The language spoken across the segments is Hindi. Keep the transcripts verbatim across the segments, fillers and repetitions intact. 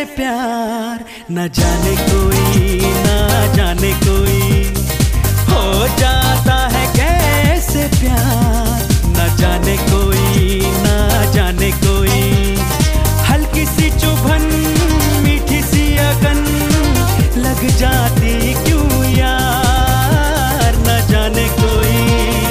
कैसे प्यार, न जाने कोई ना जाने कोई हो जाता है कैसे प्यार, न जाने कोई ना जाने कोई। हल्की सी चुभन मीठी सी अगन लग जाती क्यों यार, न जाने कोई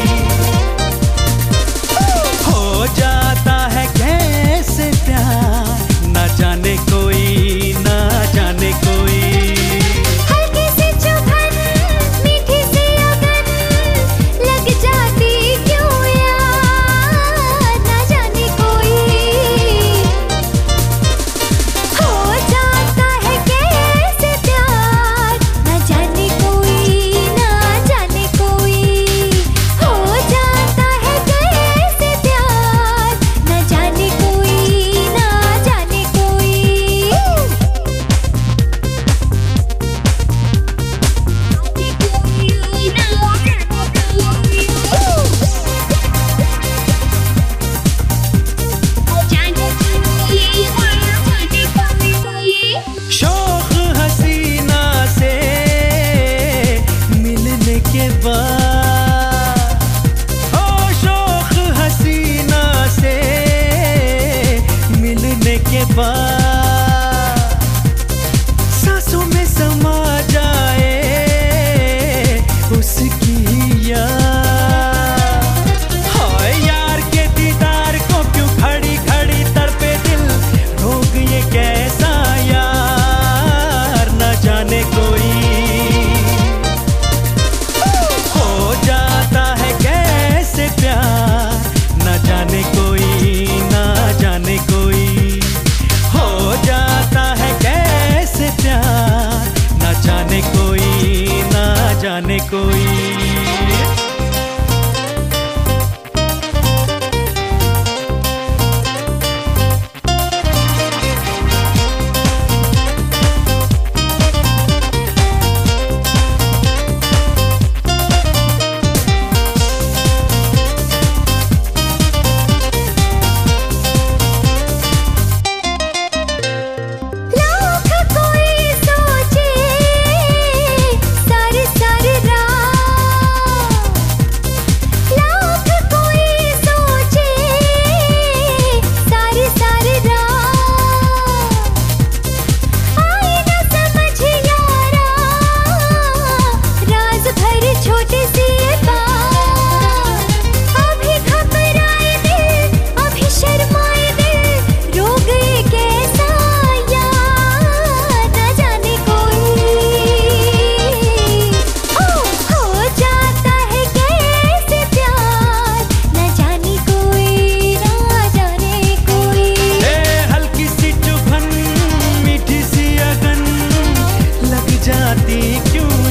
हो जाता है कैसे प्यार, न जाने कोई ना जाने कोई। हल्की सी चुभन मीठी सी अगन लग जाती क्यों यार, न जाने कोई हो जाता है कैसे प्यार, न जाने कोई ना जाने कोई हो जाता है कैसे प्यार, न जाने कोई ना जाने कोई। शौक हसीना से मिलने के बाद, ओ शौक हसीना से मिलने के बाद सांसों में समा जाए उसकी याद। हाय यार के दीदार को क्यों खड़ी खड़ी तड़पे दिल, रोग ये कैसा यार, न जाने कोई हो जाता है कैसे प्यार, न जाने कोई ना जाने कोई हो जाता है कैसे प्यार, न जाने कोई ना जाने कोई। लाख कोई सोचे सारी सारी रात, लाख कोई सोचे सारी सारी रात, आई न समझ यारा राज भरी छोटी सी बात। अभी घबराए दिल अभी शर्माए दिल, रो गए कैसा यार, न जाने कोई हो हो जाता है कैसे प्यार, न जाने कोई ना जाने कोई। ए हल्की सी चुभन मीठी सी अगन लग जाती क्यों